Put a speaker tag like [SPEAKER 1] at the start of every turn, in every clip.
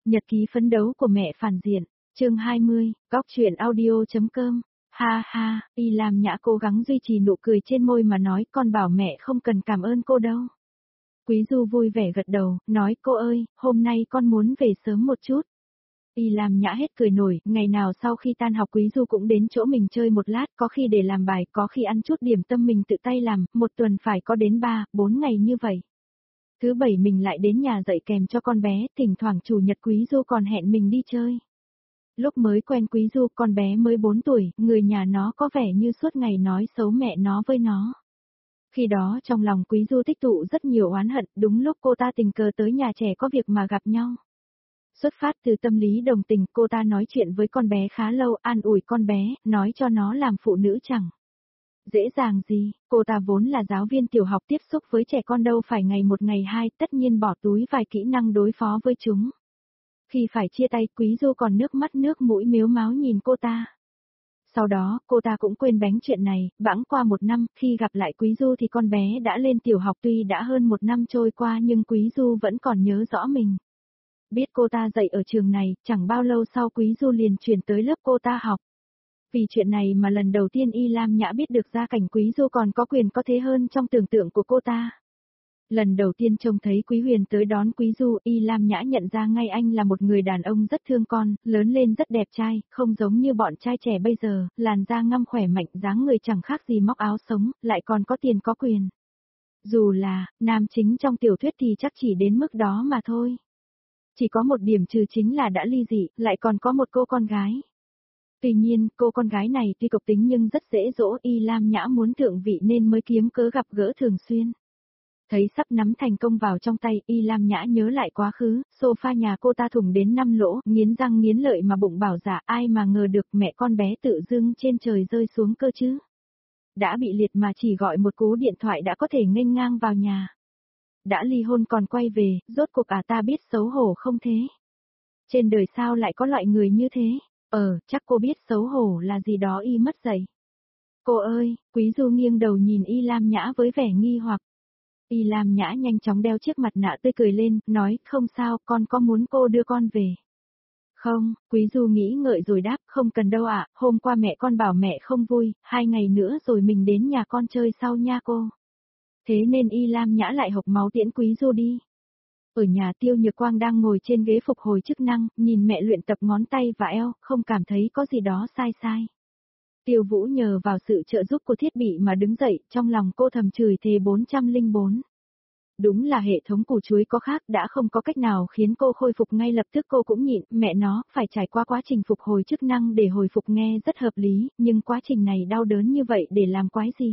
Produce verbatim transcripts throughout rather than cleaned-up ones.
[SPEAKER 1] Nhật ký phấn đấu của mẹ phản diện, chương hai mươi, góc truyện audio.com. Ha ha, Y Lam Nhã cố gắng duy trì nụ cười trên môi mà nói, con bảo mẹ không cần cảm ơn cô đâu. Quý Du vui vẻ gật đầu, nói cô ơi, hôm nay con muốn về sớm một chút. Y Lam Nhã hết cười nổi, ngày nào sau khi tan học Quý Du cũng đến chỗ mình chơi một lát, có khi để làm bài, có khi ăn chút điểm tâm mình tự tay làm, một tuần phải có đến ba, bốn ngày như vậy. Thứ bảy mình lại đến nhà dạy kèm cho con bé, thỉnh thoảng chủ nhật Quý Du còn hẹn mình đi chơi. Lúc mới quen Quý Du, con bé mới bốn tuổi, người nhà nó có vẻ như suốt ngày nói xấu mẹ nó với nó. Khi đó trong lòng Quý Du tích tụ rất nhiều oán hận, đúng lúc cô ta tình cờ tới nhà trẻ có việc mà gặp nhau. Xuất phát từ tâm lý đồng tình, cô ta nói chuyện với con bé khá lâu, an ủi con bé, nói cho nó làm phụ nữ chẳng dễ dàng gì, cô ta vốn là giáo viên tiểu học tiếp xúc với trẻ con đâu phải ngày một ngày hai, tất nhiên bỏ túi vài kỹ năng đối phó với chúng. Khi phải chia tay, Quý Du còn nước mắt nước mũi mếu máo nhìn cô ta. Sau đó, cô ta cũng quên bánh chuyện này, bẵng qua một năm, khi gặp lại Quý Du thì con bé đã lên tiểu học, tuy đã hơn một năm trôi qua nhưng Quý Du vẫn còn nhớ rõ mình. Biết cô ta dạy ở trường này, chẳng bao lâu sau Quý Du liền chuyển tới lớp cô ta học. Vì chuyện này mà lần đầu tiên Y Lam Nhã biết được gia cảnh Quý Du còn có quyền có thế hơn trong tưởng tượng của cô ta. Lần đầu tiên trông thấy Quý Huyền tới đón Quý Du, Y Lam Nhã nhận ra ngay anh là một người đàn ông rất thương con, lớn lên rất đẹp trai, không giống như bọn trai trẻ bây giờ, làn da ngăm khỏe mạnh, dáng người chẳng khác gì móc áo sống, lại còn có tiền có quyền. Dù là, nam chính trong tiểu thuyết thì chắc chỉ đến mức đó mà thôi. Chỉ có một điểm trừ chính là đã ly dị, lại còn có một cô con gái. Tuy nhiên, cô con gái này tuy cộc tính nhưng rất dễ dỗ, Y Lam Nhã muốn thượng vị nên mới kiếm cớ gặp gỡ thường xuyên. Thấy sắp nắm thành công vào trong tay, Y Lam Nhã nhớ lại quá khứ, sofa nhà cô ta thủng đến năm lỗ, nghiến răng nghiến lợi mà bụng bảo dạ, ai mà ngờ được mẹ con bé tự dưng trên trời rơi xuống cơ chứ. Đã bị liệt mà chỉ gọi một cú điện thoại đã có thể nghênh ngang vào nhà. Đã ly hôn còn quay về, rốt cuộc à ta biết xấu hổ không thế? Trên đời sao lại có loại người như thế? Ờ, chắc cô biết xấu hổ là gì đó Y mất dạy. Cô ơi, Quý Du nghiêng đầu nhìn Y Lam Nhã với vẻ nghi hoặc. Y Lam Nhã nhanh chóng đeo chiếc mặt nạ tươi cười lên, nói, không sao, con có muốn cô đưa con về? Không, Quý Du nghĩ ngợi rồi đáp, không cần đâu ạ, hôm qua mẹ con bảo mẹ không vui, hai ngày nữa rồi mình đến nhà con chơi sau nha cô. Thế nên Y Lam Nhã lại hộc máu tiễn Quý Du đi. Ở nhà Tiêu Nhược Quang đang ngồi trên ghế phục hồi chức năng, nhìn mẹ luyện tập ngón tay và eo, không cảm thấy có gì đó sai sai. Tiêu Vũ nhờ vào sự trợ giúp của thiết bị mà đứng dậy, trong lòng cô thầm chửi thề bốn trăm lẻ bốn. Đúng là hệ thống củ chuối có khác đã không có cách nào khiến cô khôi phục ngay lập tức, cô cũng nhịn, mẹ nó, phải trải qua quá trình phục hồi chức năng để hồi phục nghe rất hợp lý, nhưng quá trình này đau đớn như vậy để làm quái gì?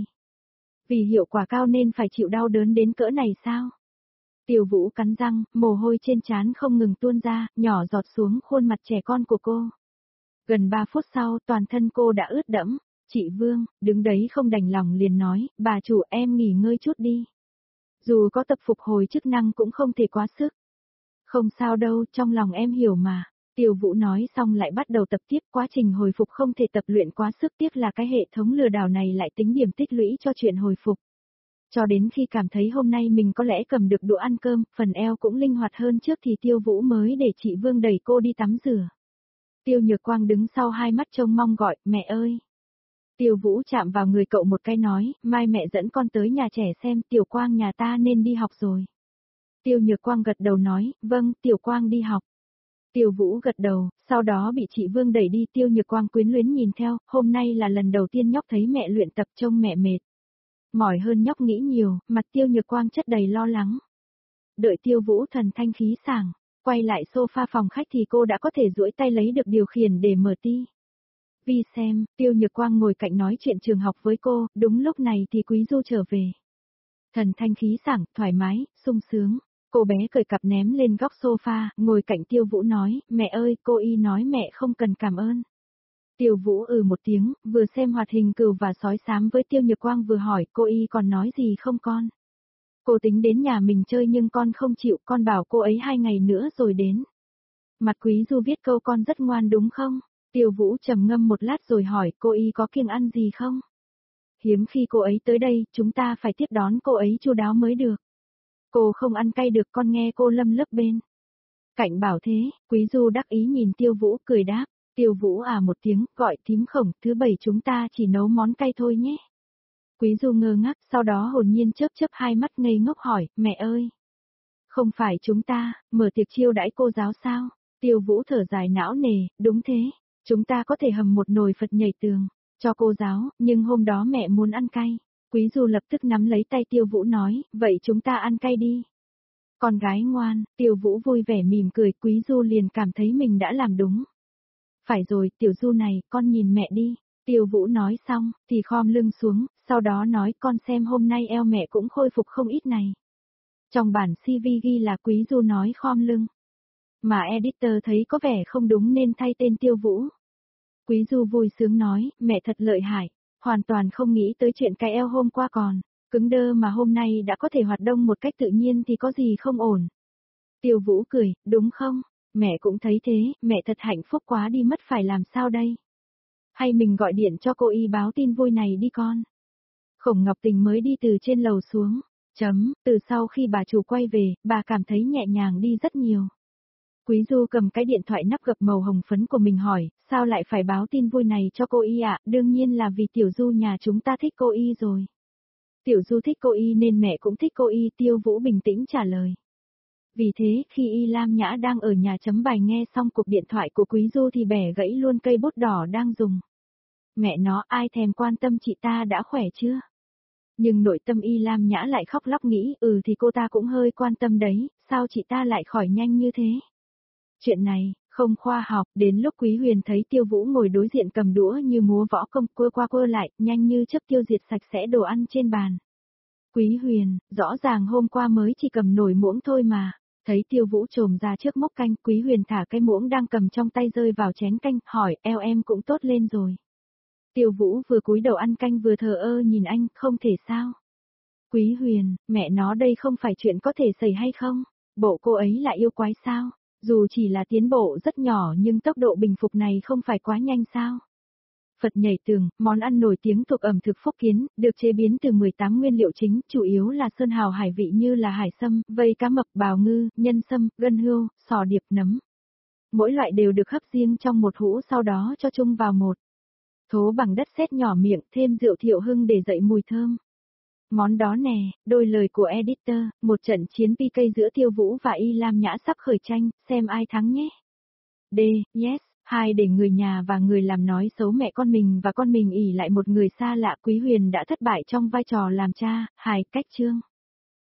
[SPEAKER 1] Vì hiệu quả cao nên phải chịu đau đớn đến cỡ này sao? Tiêu Vũ cắn răng, mồ hôi trên trán không ngừng tuôn ra, nhỏ giọt xuống khuôn mặt trẻ con của cô. Gần ba phút sau, toàn thân cô đã ướt đẫm. Chị Vương, đứng đấy không đành lòng liền nói, bà chủ em nghỉ ngơi chút đi. Dù có tập phục hồi chức năng cũng không thể quá sức. Không sao đâu, trong lòng em hiểu mà. Tiêu Vũ nói xong lại bắt đầu tập tiếp, quá trình hồi phục không thể tập luyện quá sức, tiếc là cái hệ thống lừa đảo này lại tính điểm tích lũy cho chuyện hồi phục. Cho đến khi cảm thấy hôm nay mình có lẽ cầm được đũa ăn cơm, phần eo cũng linh hoạt hơn trước thì Tiêu Vũ mới để chị Vương đẩy cô đi tắm rửa. Tiêu Nhược Quang đứng sau hai mắt trông mong gọi, mẹ ơi. Tiêu Vũ chạm vào người cậu một cái nói, mai mẹ dẫn con tới nhà trẻ xem, Tiểu Quang nhà ta nên đi học rồi. Tiêu Nhược Quang gật đầu nói, vâng, Tiểu Quang đi học. Tiêu Vũ gật đầu, sau đó bị chị Vương đẩy đi, Tiêu Nhược Quang quyến luyến nhìn theo, hôm nay là lần đầu tiên nhóc thấy mẹ luyện tập trông mẹ mệt. Mỏi hơn nhóc nghĩ nhiều, mặt Tiêu Nhược Quang chất đầy lo lắng. Đợi Tiêu Vũ thần thanh khí sảng, quay lại sofa phòng khách thì cô đã có thể duỗi tay lấy được điều khiển để mở ti vi xem, Tiêu Nhược Quang ngồi cạnh nói chuyện trường học với cô, đúng lúc này thì Quý Du trở về. Thần thanh khí sảng, thoải mái, sung sướng, cô bé cởi cặp ném lên góc sofa, ngồi cạnh Tiêu Vũ nói, mẹ ơi, cô Y nói mẹ không cần cảm ơn. Tiêu Vũ ừ một tiếng, vừa xem hoạt hình cừu và sói xám với Tiêu Nhược Quang vừa hỏi, cô Y còn nói gì không con? Cô tính đến nhà mình chơi nhưng con không chịu, con bảo cô ấy hai ngày nữa rồi đến. Mặt Quý Du viết câu con rất ngoan đúng không? Tiêu Vũ trầm ngâm một lát rồi hỏi, cô Y có kiêng ăn gì không? Hiếm khi cô ấy tới đây, chúng ta phải tiếp đón cô ấy chu đáo mới được. Cô không ăn cay được, con nghe cô lâm lấp bên. Cạnh bảo thế, Quý Du đắc ý nhìn Tiêu Vũ cười đáp, Tiêu Vũ à một tiếng, gọi thím Khổng, thứ bảy chúng ta chỉ nấu món cay thôi nhé. Quý Du ngơ ngác, sau đó hồn nhiên chớp chớp hai mắt ngây ngốc hỏi, mẹ ơi. Không phải chúng ta, mở tiệc chiêu đãi cô giáo sao? Tiêu Vũ thở dài não nề, đúng thế, chúng ta có thể hầm một nồi Phật nhảy tường, cho cô giáo, nhưng hôm đó mẹ muốn ăn cay. Quý Du lập tức nắm lấy tay Tiêu Vũ nói, vậy chúng ta ăn cay đi. Con gái ngoan, Tiêu Vũ vui vẻ mỉm cười, Quý Du liền cảm thấy mình đã làm đúng. Phải rồi, Tiểu Du này, con nhìn mẹ đi. Tiêu Vũ nói xong, thì khom lưng xuống, sau đó nói con xem hôm nay eo mẹ cũng khôi phục không ít này. Trong bản xê vê ghi là Quý Du nói khom lưng. Mà editor thấy có vẻ không đúng nên thay tên Tiêu Vũ. Quý Du vui sướng nói, mẹ thật lợi hại, hoàn toàn không nghĩ tới chuyện cái eo hôm qua còn. Cứng đơ mà hôm nay đã có thể hoạt động một cách tự nhiên thì có gì không ổn. Tiêu Vũ cười, đúng không? Mẹ cũng thấy thế, mẹ thật hạnh phúc quá đi mất phải làm sao đây? Hay mình gọi điện cho cô y báo tin vui này đi con. Khổng Ngọc Tình mới đi từ trên lầu xuống. Chấm, từ sau khi bà chủ quay về, bà cảm thấy nhẹ nhàng đi rất nhiều. Quý Du cầm cái điện thoại nắp gập màu hồng phấn của mình hỏi, sao lại phải báo tin vui này cho cô y ạ? Đương nhiên là vì Tiểu Du nhà chúng ta thích cô y rồi. Tiểu Du thích cô y nên mẹ cũng thích cô y, Tiêu Vũ bình tĩnh trả lời. Vì thế, khi Y Lam Nhã đang ở nhà chấm bài nghe xong cuộc điện thoại của Quý Du thì bẻ gãy luôn cây bút đỏ đang dùng. Mẹ nó, ai thèm quan tâm chị ta đã khỏe chưa? Nhưng nội tâm Y Lam Nhã lại khóc lóc nghĩ, ừ thì cô ta cũng hơi quan tâm đấy, sao chị ta lại khỏi nhanh như thế? Chuyện này, không khoa học, đến lúc Quý Huyền thấy Tiêu Vũ ngồi đối diện cầm đũa như múa võ công quơ qua quơ lại, nhanh như chớp tiêu diệt sạch sẽ đồ ăn trên bàn. Quý Huyền, rõ ràng hôm qua mới chỉ cầm nồi muỗng thôi mà. Thấy Tiêu Vũ trồm ra trước mốc canh, Quý Huyền thả cái muỗng đang cầm trong tay rơi vào chén canh, hỏi, eo em cũng tốt lên rồi. Tiêu Vũ vừa cúi đầu ăn canh vừa thờ ơ nhìn anh, không thể sao. Quý Huyền, mẹ nó đây không phải chuyện có thể xảy hay không? Bộ cô ấy là yêu quái sao? Dù chỉ là tiến bộ rất nhỏ nhưng tốc độ bình phục này không phải quá nhanh sao? Phật nhảy tường, món ăn nổi tiếng thuộc ẩm thực Phúc Kiến, được chế biến từ mười tám nguyên liệu chính, chủ yếu là sơn hào hải vị như là hải sâm, vây cá mập, bào ngư, nhân sâm, gân hươu, sò điệp, nấm. Mỗi loại đều được hấp riêng trong một hũ sau đó cho chung vào một thố bằng đất sét nhỏ miệng, thêm rượu Thiệu Hưng để dậy mùi thơm. Món đó nè, đôi lời của editor, một trận chiến pê ca giữa Tiêu Vũ và Y Lam Nhã sắp khởi tranh, xem ai thắng nhé. D, yes. Hai, để người nhà và người làm nói xấu mẹ con mình và con mình ỷ lại một người xa lạ. Quý Huyền đã thất bại trong vai trò làm cha. Hai, cách chương.